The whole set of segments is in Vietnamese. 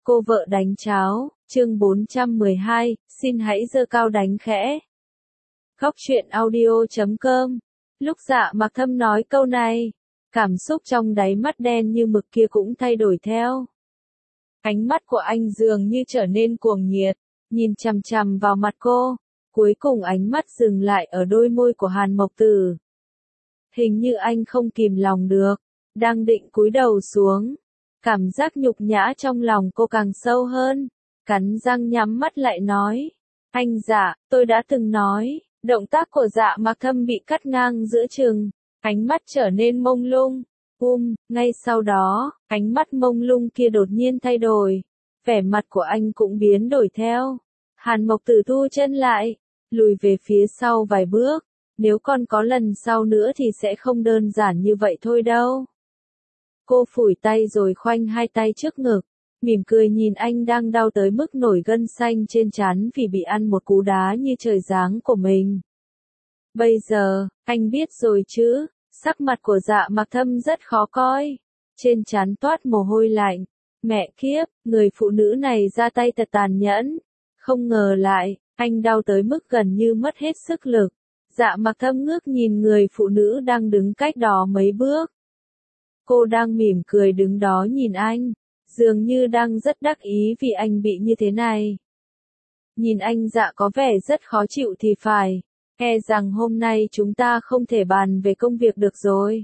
Cô vợ đánh cháo, chương 412, xin hãy giơ cao đánh khẽ. Góc truyện audio.com. Lúc Dạ Mặc Thâm nói câu này, cảm xúc trong đáy mắt đen như mực kia cũng thay đổi theo. Ánh mắt của anh dường như trở nên cuồng nhiệt, nhìn chằm chằm vào mặt cô, cuối cùng ánh mắt dừng lại ở đôi môi của Hàn Mộc Tử. Hình như anh không kìm lòng được, đang định cúi đầu xuống. Cảm giác nhục nhã trong lòng cô càng sâu hơn, cắn răng nhắm mắt lại nói. Anh Dạ, tôi đã từng nói. Động tác của Dạ Mặc Thâm bị cắt ngang giữa chừng, ánh mắt trở nên mông lung. Ngay sau đó, ánh mắt mông lung kia đột nhiên thay đổi, vẻ mặt của anh cũng biến đổi theo. Hàn Mộc Tử thu chân lại, lùi về phía sau vài bước, nếu còn có lần sau nữa thì sẽ không đơn giản như vậy thôi đâu. Cô phủi tay rồi khoanh hai tay trước ngực, mỉm cười nhìn anh đang đau tới mức nổi gân xanh trên trán vì bị ăn một cú đá như trời giáng của mình. Bây giờ, anh biết rồi chứ, sắc mặt của Dạ Mặc Thâm rất khó coi, trên trán toát mồ hôi lạnh. Mẹ kiếp, người phụ nữ này ra tay thật tàn nhẫn, không ngờ lại, anh đau tới mức gần như mất hết sức lực. Dạ Mặc Thâm ngước nhìn người phụ nữ đang đứng cách đó mấy bước. Cô đang mỉm cười đứng đó nhìn anh, dường như đang rất đắc ý vì anh bị như thế này. Nhìn anh Dạ có vẻ rất khó chịu thì phải, e rằng hôm nay chúng ta không thể bàn về công việc được rồi.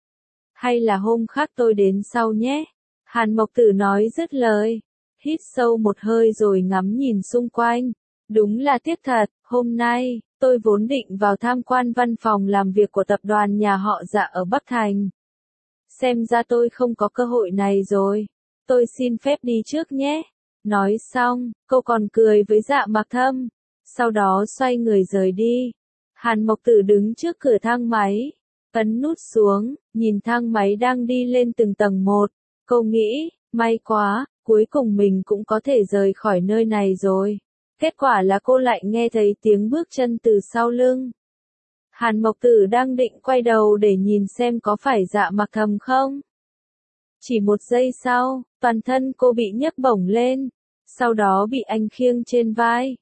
Hay là hôm khác tôi đến sau nhé. Hàn Mộc Tử nói dứt lời, hít sâu một hơi rồi ngắm nhìn xung quanh. Đúng là tiếc thật, hôm nay, tôi vốn định vào tham quan văn phòng làm việc của tập đoàn nhà họ Dạ ở Bắc Thành. Xem ra tôi không có cơ hội này rồi. Tôi xin phép đi trước nhé. Nói xong, cô còn cười với Dạ Mặc Thâm. Sau đó xoay người rời đi. Hàn Mộc Tử đứng trước cửa thang máy, ấn nút xuống, nhìn thang máy đang đi lên từng tầng một. Cô nghĩ, may quá, cuối cùng mình cũng có thể rời khỏi nơi này rồi. Kết quả là cô lại nghe thấy tiếng bước chân từ sau lưng. Hàn Mộc Tử đang định quay đầu để nhìn xem có phải Dạ Mặc Thâm không. Chỉ một giây sau, toàn thân cô bị nhấc bổng lên, sau đó bị anh khiêng trên vai.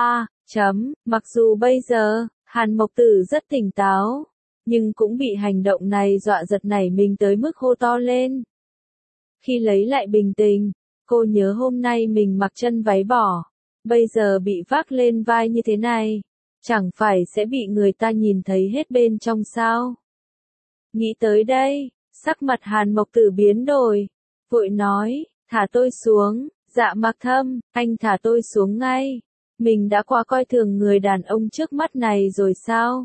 Mặc dù bây giờ, Hàn Mộc Tử rất tỉnh táo, nhưng cũng bị hành động này dọa giật nảy mình tới mức hô to lên. Khi lấy lại bình tĩnh, cô nhớ hôm nay mình mặc chân váy bò, bây giờ bị vác lên vai như thế này, chẳng phải sẽ bị người ta nhìn thấy hết bên trong sao? Nghĩ tới đây, sắc mặt Hàn Mộc Tử biến đổi, vội nói, thả tôi xuống. Dạ Mặc Thâm, anh thả tôi xuống ngay. Mình đã quá coi thường người đàn ông trước mắt này rồi sao?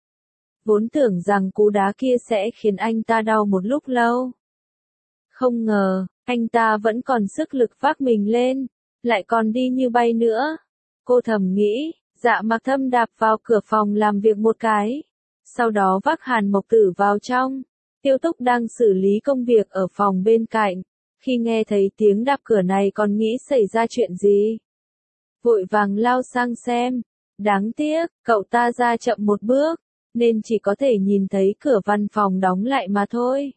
Vốn tưởng rằng cú đá kia sẽ khiến anh ta đau một lúc lâu. Không ngờ, anh ta vẫn còn sức lực vác mình lên, lại còn đi như bay nữa. Cô thầm nghĩ. Dạ Mặc Thâm đạp vào cửa phòng làm việc một cái, sau đó vác Hàn Mộc Tử vào trong. Tiêu Túc đang xử lý công việc ở phòng bên cạnh, khi nghe thấy tiếng đạp cửa này còn nghĩ xảy ra chuyện gì. Vội vàng lao sang xem, đáng tiếc, cậu ta ra chậm một bước, nên chỉ có thể nhìn thấy cửa văn phòng đóng lại mà thôi.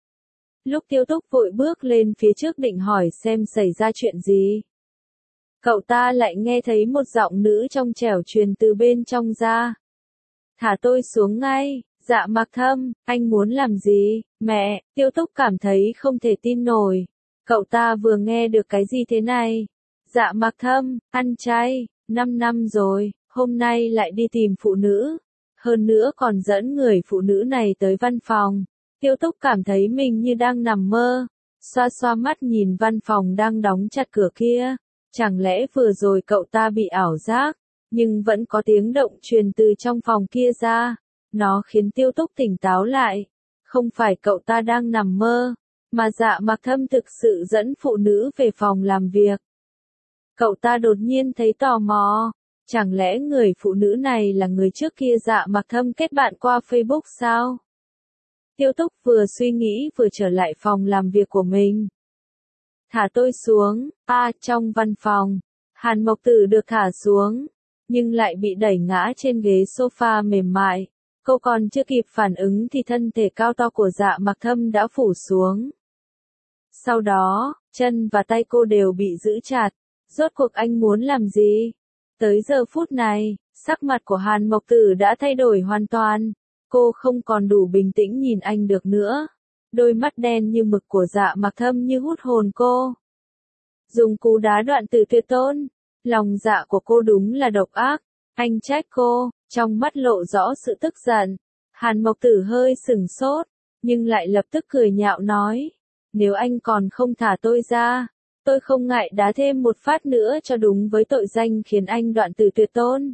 Lúc Tiêu Túc vội bước lên phía trước định hỏi xem xảy ra chuyện gì, cậu ta lại nghe thấy một giọng nữ trong trẻo truyền từ bên trong ra. Thả tôi xuống ngay. Dạ Mặc Thâm, anh muốn làm gì? Mẹ, Tiêu Túc cảm thấy không thể tin nổi. Cậu ta vừa nghe được cái gì thế này? Dạ Mặc Thâm, ăn chay, 5 năm rồi, hôm nay lại đi tìm phụ nữ. Hơn nữa còn dẫn người phụ nữ này tới văn phòng. Tiêu Túc cảm thấy mình như đang nằm mơ. Xoa xoa mắt nhìn văn phòng đang đóng chặt cửa kia. Chẳng lẽ vừa rồi cậu ta bị ảo giác, nhưng vẫn có tiếng động truyền từ trong phòng kia ra. Nó khiến Tiêu Túc tỉnh táo lại. Không phải cậu ta đang nằm mơ, mà Dạ Mặc Thâm thực sự dẫn phụ nữ về phòng làm việc. Cậu ta đột nhiên thấy tò mò. Chẳng lẽ người phụ nữ này là người trước kia Dạ Mặc Thâm kết bạn qua Facebook sao? Tiêu Túc vừa suy nghĩ vừa trở lại phòng làm việc của mình. Thả tôi xuống. Trong văn phòng, Hàn Mộc Tử được thả xuống, nhưng lại bị đẩy ngã trên ghế sofa mềm mại. Cô còn chưa kịp phản ứng thì thân thể cao to của Dạ Mặc Thâm đã phủ xuống. Sau đó, chân và tay cô đều bị giữ chặt. Rốt cuộc anh muốn làm gì? Tới giờ phút này, sắc mặt của Hàn Mộc Tử đã thay đổi hoàn toàn. Cô không còn đủ bình tĩnh nhìn anh được nữa. Đôi mắt đen như mực của Dạ Mặc Thâm như hút hồn cô. Dùng cú đá đoạn tử tuyệt tôn. Lòng dạ của cô đúng là độc ác. Anh trách cô, trong mắt lộ rõ sự tức giận. Hàn Mộc Tử hơi sửng sốt, nhưng lại lập tức cười nhạo nói. Nếu anh còn không thả tôi ra, tôi không ngại đá thêm một phát nữa cho đúng với tội danh khiến anh đoạn tử tuyệt tôn.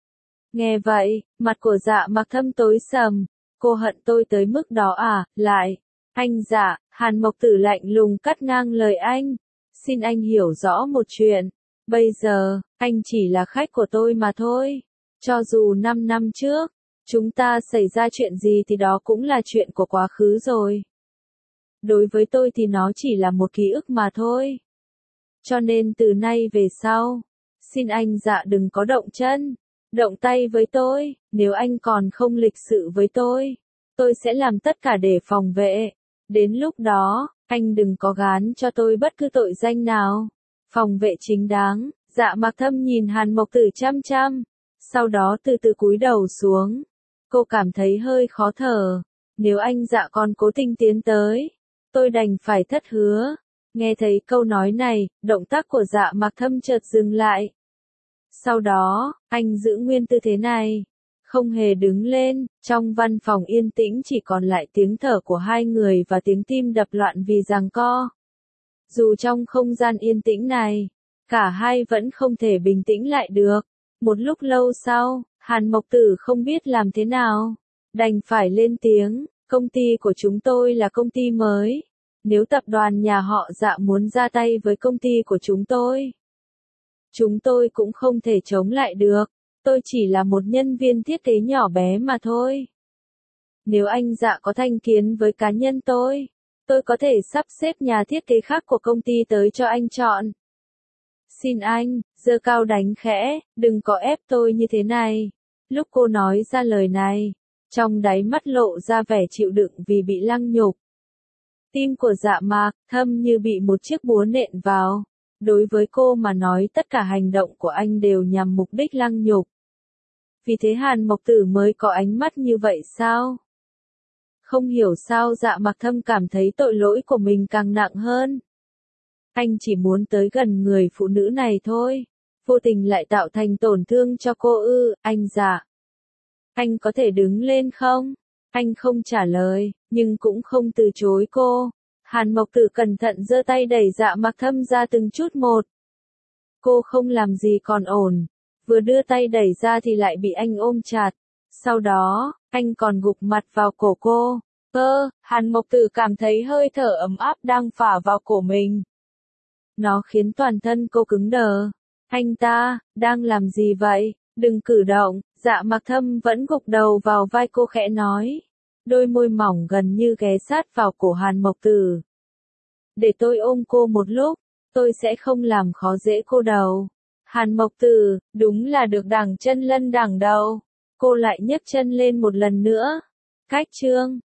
Nghe vậy, mặt của Dạ Mặc Thâm tối sầm. Cô hận tôi tới mức đó à? Lại. Anh Dạ, Hàn Mộc Tử lạnh lùng cắt ngang lời anh. Xin anh hiểu rõ một chuyện. Bây giờ, anh chỉ là khách của tôi mà thôi. Cho dù 5 năm trước, chúng ta xảy ra chuyện gì thì đó cũng là chuyện của quá khứ rồi. Đối với tôi thì nó chỉ là một ký ức mà thôi. Cho nên từ nay về sau, xin anh Dạ đừng có động chân, động tay với tôi. Nếu anh còn không lịch sự với tôi sẽ làm tất cả để phòng vệ. Đến lúc đó, anh đừng có gán cho tôi bất cứ tội danh nào. Phòng vệ chính đáng. Dạ Mặc Thâm nhìn Hàn Mộc Tử chăm chăm, sau đó từ từ cúi đầu xuống. Cô cảm thấy hơi khó thở. Nếu anh Dạ còn cố tình tiến tới, tôi đành phải thất hứa. Nghe thấy câu nói này, động tác của Dạ Mặc Thâm chợt dừng lại. Sau đó, anh giữ nguyên tư thế này, không hề đứng lên. Trong văn phòng yên tĩnh chỉ còn lại tiếng thở của hai người và tiếng tim đập loạn vì giằng co. Dù trong không gian yên tĩnh này, cả hai vẫn không thể bình tĩnh lại được. Một lúc lâu sau, Hàn Mộc Tử không biết làm thế nào, đành phải lên tiếng. Công ty của chúng tôi là công ty mới. Nếu tập đoàn nhà họ Dạ muốn ra tay với công ty của chúng tôi cũng không thể chống lại được. Tôi chỉ là một nhân viên thiết kế nhỏ bé mà thôi. Nếu anh Dạ có thành kiến với cá nhân tôi có thể sắp xếp nhà thiết kế khác của công ty tới cho anh chọn. Xin anh, giơ cao đánh khẽ, đừng có ép tôi như thế này. Lúc cô nói ra lời này, trong đáy mắt lộ ra vẻ chịu đựng vì bị lăng nhục. Tim của Dạ Mặc Thâm như bị một chiếc búa nện vào. Đối với cô mà nói tất cả hành động của anh đều nhằm mục đích lăng nhục. Vì thế Hàn Mộc Tử mới có ánh mắt như vậy sao? Không hiểu sao Dạ Mặc Thâm cảm thấy tội lỗi của mình càng nặng hơn. Anh chỉ muốn tới gần người phụ nữ này thôi. Vô tình lại tạo thành tổn thương cho cô ư? Anh Dạ. Anh có thể đứng lên không? Anh không trả lời, nhưng cũng không từ chối cô. Hàn Mộc Tử cẩn thận giơ tay đẩy Dạ Mặc Thâm ra từng chút một. Cô không làm gì còn ổn. Vừa đưa tay đẩy ra thì lại bị anh ôm chặt. Sau đó, anh còn gục mặt vào cổ cô. Hàn Mộc Tử cảm thấy hơi thở ấm áp đang phả vào cổ mình. Nó khiến toàn thân cô cứng đờ. Anh ta, đang làm gì vậy? Đừng cử động. Dạ Mặc Thâm vẫn gục đầu vào vai cô khẽ nói. Đôi môi mỏng gần như ghé sát vào cổ Hàn Mộc Tử. Để tôi ôm cô một lúc, tôi sẽ không làm khó dễ cô đâu. Hàn Mộc Tử, đúng là được đằng chân lân đằng đầu. Cô lại nhấc chân lên một lần nữa. Cách chương